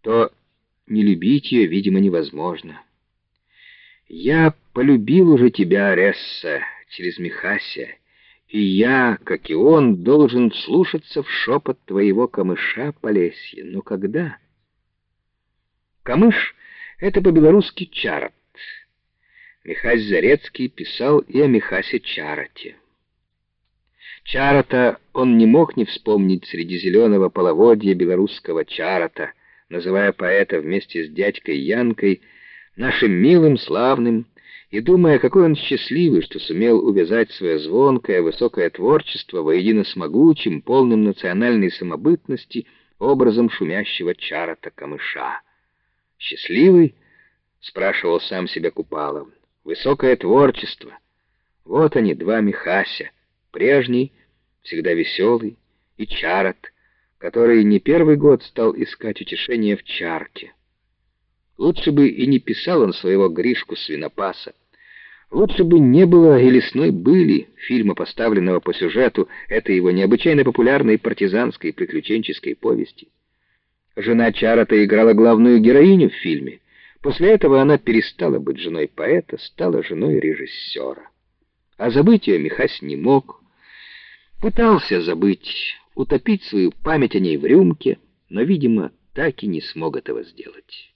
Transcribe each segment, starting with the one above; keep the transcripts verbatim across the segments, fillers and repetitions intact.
то не любить ее, видимо, невозможно. Я полюбил уже тебя, Ресса, через Михася, и я, как и он, должен слушаться в шепот твоего камыша, Полесье. Но когда? Камыш — это по-белорусски чарот. Михась Зарецкий писал и о Михасе Чароте. Чарота он не мог не вспомнить среди зеленого половодья белорусского Чарота, называя поэта вместе с дядькой Янкой нашим милым, славным, и думая, какой он счастливый, что сумел увязать свое звонкое, высокое творчество воедино с могучим, полным национальной самобытности образом шумящего Чарота камыша. «Счастливый?» — спрашивал сам себя Купала. «Высокое творчество. Вот они, два Михася, прежний, всегда веселый, и Чарот, который не первый год стал искать утешения в чарке. Лучше бы и не писал он своего Гришку-свинопаса. Лучше бы не было и «Лесной были», фильма, поставленного по сюжету этой его необычайно популярной партизанской приключенческой повести. Жена Чарота играла главную героиню в фильме. После этого она перестала быть женой поэта, стала женой режиссера. А забыть ее Михась не мог. Пытался забыть, утопить свою память о ней в рюмке, но, видимо, так и не смог этого сделать.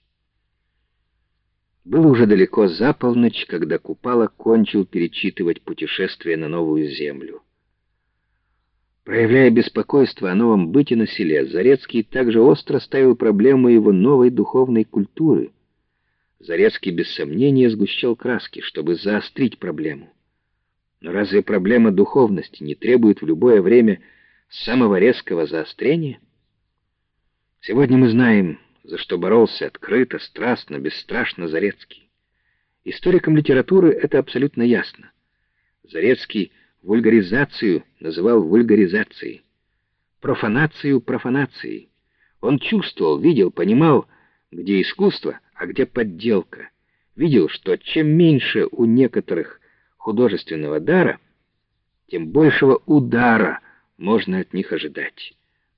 Было уже далеко за полночь, когда Купала кончил перечитывать «Путешествие на новую землю». Проявляя беспокойство о новом быте на селе, Зарецкий также остро ставил проблему его новой духовной культуры. Зарецкий без сомнения сгущал краски, чтобы заострить проблему. Но разве проблема духовности не требует в любое время самого резкого заострения? Сегодня мы знаем, за что боролся открыто, страстно, бесстрашно Зарецкий. Историкам литературы это абсолютно ясно. Зарецкий вульгаризацию называл вульгаризацией, профанацию — профанацией. Он чувствовал, видел, понимал, где искусство, а где подделка. Видел, что чем меньше у некоторых художественного дара, тем большего удара можно от них ожидать.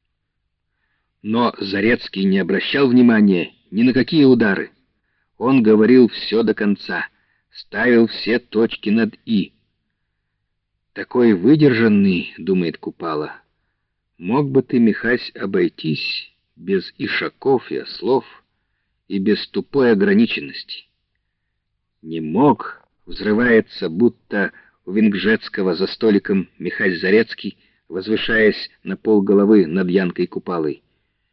Но Зарецкий не обращал внимания ни на какие удары. Он говорил все до конца, ставил все точки над «и». «Такой выдержанный, — думает Купала, — мог бы ты, Михась, обойтись без ишаков и ослов и без тупой ограниченности». «Не мог», — взрывается, будто у Венгжецкого за столиком Михась Зарецкий, возвышаясь на полголовы над Янкой Купалой.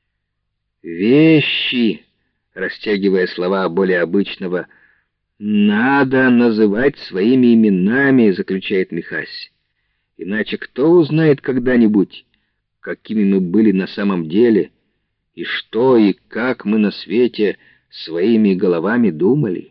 «Вещи», — растягивая слова более обычного, — «надо называть своими именами», — заключает Михась. «Иначе кто узнает когда-нибудь, какими мы были на самом деле, и что и как мы на свете своими головами думали?»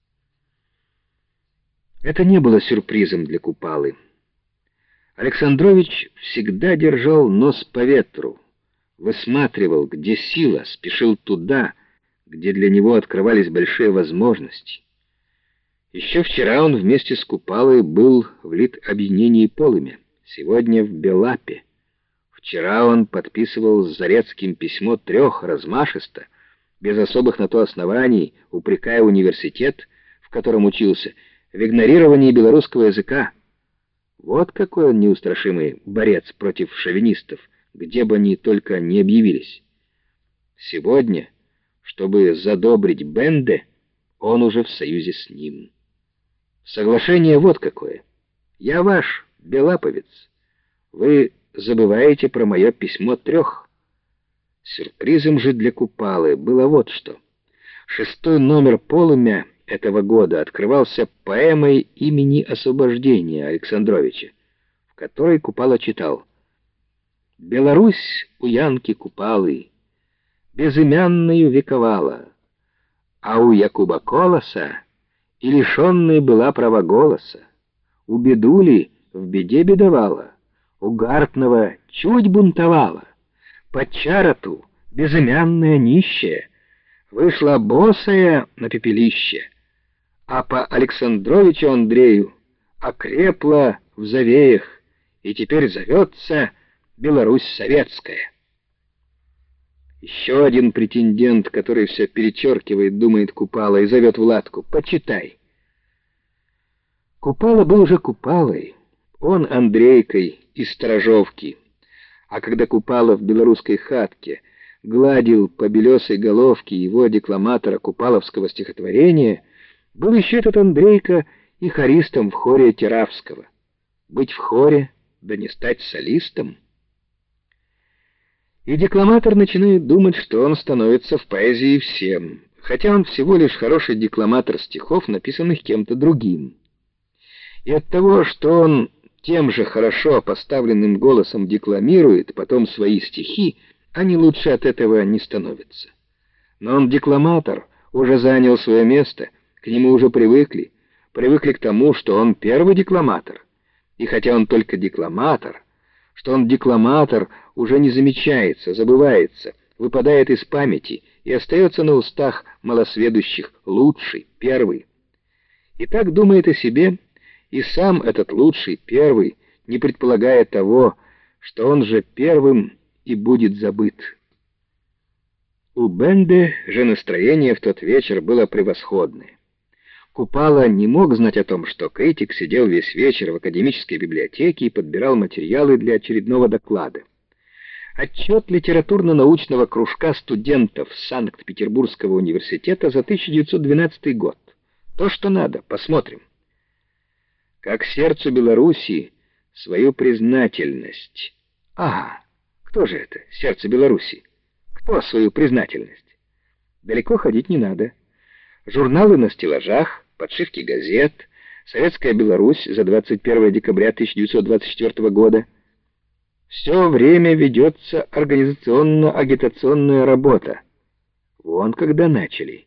Это не было сюрпризом для Купалы. Александрович всегда держал нос по ветру, высматривал, где сила, спешил туда, где для него открывались большие возможности. Еще вчера он вместе с Купалой был в Литобъединении Полымя, сегодня в Белапе. Вчера он подписывал с Зарецким письмо трех размашисто, без особых на то оснований, упрекая университет, в котором учился, в игнорировании белорусского языка. Вот какой он неустрашимый борец против шовинистов, где бы они только не объявились. Сегодня, чтобы задобрить Бенде, он уже в союзе с ним. Соглашение вот какое. Я ваш, белаповец. Вы забываете про мое письмо трех. Сюрпризом же для Купалы было вот что. Шестой номер «Полымя» этого года открывался поэмой имени освобождения Александровича, в которой Купала читал: «Беларусь у Янки Купалы безымянною вековала, а у Якуба Колоса и лишенной была права голоса, у Бедули в беде бедовала, у Гартного чуть бунтовала, по Чароту безымянная нищая вышла босая на пепелище, а по Александровичу Андрею окрепла в завеях и теперь зовется Беларусь советская». Еще один претендент, который все перечеркивает, думает Купала и зовет Владку. Почитай. Купала был уже Купалой. Он Андрейкой из Сторожовки. А когда Купала в белорусской хатке гладил по белесой головке его декламатора купаловского стихотворения, был еще этот Андрейка и хористом в хоре Теравского. Быть в хоре, да не стать солистом. И декламатор начинает думать, что он становится в поэзии всем, хотя он всего лишь хороший декламатор стихов, написанных кем-то другим. И от того, что он тем же хорошо поставленным голосом декламирует потом свои стихи, они лучше от этого не становятся. Но он декламатор, уже занял свое место, к нему уже привыкли, привыкли к тому, что он первый декламатор. И хотя он только декламатор, что он декламатор уже не замечается, забывается, выпадает из памяти и остается на устах малосведущих лучший, первый. И так думает о себе и сам этот лучший, первый, не предполагая того, что он же первым и будет забыт. У Бенде же настроение в тот вечер было превосходное. Купала не мог знать о том, что критик сидел весь вечер в академической библиотеке и подбирал материалы для очередного доклада. Отчет литературно-научного кружка студентов Санкт-Петербургского университета за тысяча девятьсот двенадцатый год. То, что надо, посмотрим. Как сердцу Белоруссии свою признательность. Ага, кто же это, сердце Белоруссии? Кто свою признательность? Далеко ходить не надо. Журналы на стеллажах, подшивки газет, Советская Беларусь за двадцать первое декабря тысяча девятьсот двадцать четвёртого года. Все время ведется организационно-агитационная работа. Вон когда начали.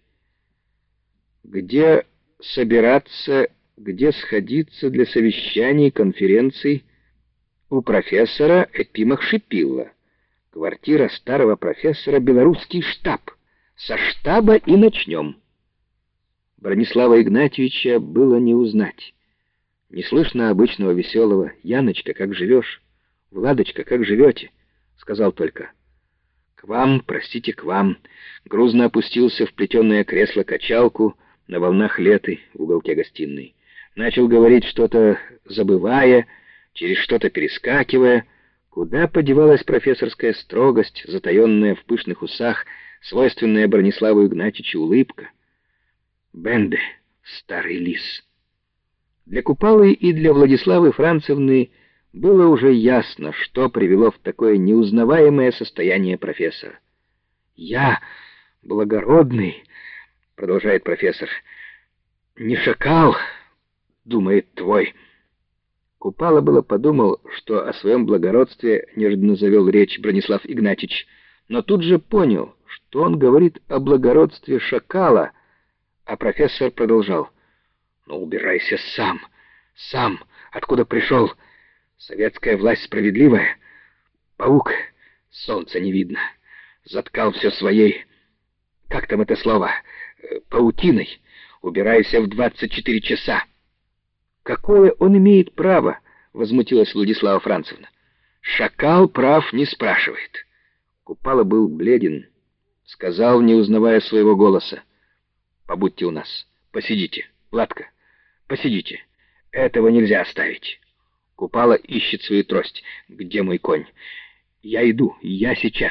Где собираться, где сходиться для совещаний, конференций? У профессора Эпимах Шипилла. Квартира старого профессора, белорусский штаб. Со штаба и начнем. Бронислава Игнатьевича было не узнать. Не слышно обычного веселого «Яночка, как живешь? Владочка, как живете?» Сказал только «К вам, простите, к вам». Грузно опустился в плетеное кресло-качалку на волнах леты в уголке гостиной. Начал говорить что-то, забывая, через что-то перескакивая. Куда подевалась профессорская строгость, затаенная в пышных усах, свойственная Брониславу Игнатьевичу улыбка? Бенде, старый лис. Для Купалы и для Владиславы Францевны было уже ясно, что привело в такое неузнаваемое состояние профессора. «Я благородный», — продолжает профессор, — «не шакал, думает твой». Купала было подумал, что о своем благородстве неожиданно завел речь Бронислав Игнатьевич, но тут же понял, что он говорит о благородстве шакала, а профессор продолжал. «Ну, убирайся сам, сам, откуда пришел? Советская власть справедливая? Паук, солнца не видно, заткал все своей, как там это слово, паутиной. Убирайся в двадцать четыре часа». «Какое он имеет право?» — возмутилась Владислава Францевна. «Шакал прав не спрашивает». Купала был бледен, сказал, не узнавая своего голоса. «Побудьте у нас, посидите, Владка, посидите. Этого нельзя оставить». Купала ищет свою трость. «Где мой конь? Я иду, я сейчас».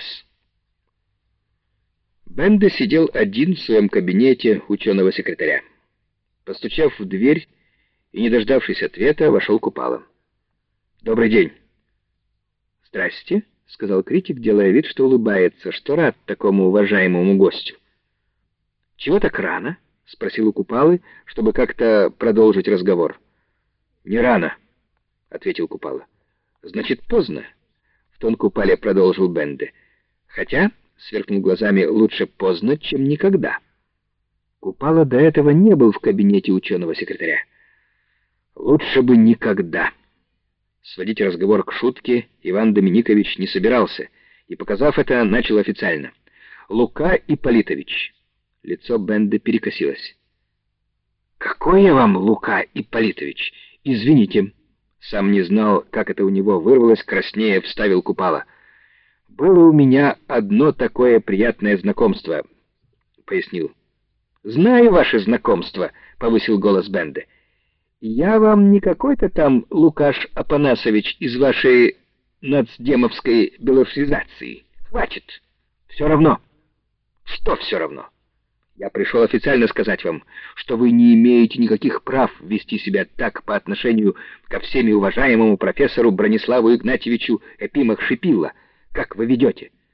Бенде сидел один в своем кабинете ученого-секретаря. Постучав в дверь и, не дождавшись ответа, вошел Купала. «Добрый день». «Здрасте», — сказал критик, делая вид, что улыбается, что рад такому уважаемому гостю. «Чего так рано?» — спросил у Купалы, чтобы как-то продолжить разговор. «Не рано», — ответил Купала. «Значит, поздно», — в тон Купале продолжил Бенде. «Хотя», — сверкнул глазами, — «лучше поздно, чем никогда». Купала до этого не был в кабинете ученого-секретаря. «Лучше бы никогда». Сводить разговор к шутке Иван Доминикович не собирался, и, показав это, начал официально. «Лука Ипполитович». Лицо Бенде перекосилось. «Какой я вам, Лука Ипполитович? Извините». Сам не знал, как это у него вырвалось, краснее вставил Купала. «Было у меня одно такое приятное знакомство», — пояснил. «Знаю ваше знакомство», — повысил голос Бенде. «Я вам не какой-то там Лукаш Апанасович из вашей нацдемовской белофизации. Хватит. Все равно». «Что все равно?» «Я пришел официально сказать вам, что вы не имеете никаких прав вести себя так по отношению ко всеми уважаемому профессору Брониславу Игнатьевичу Эпимах-Шипилла, как вы ведете.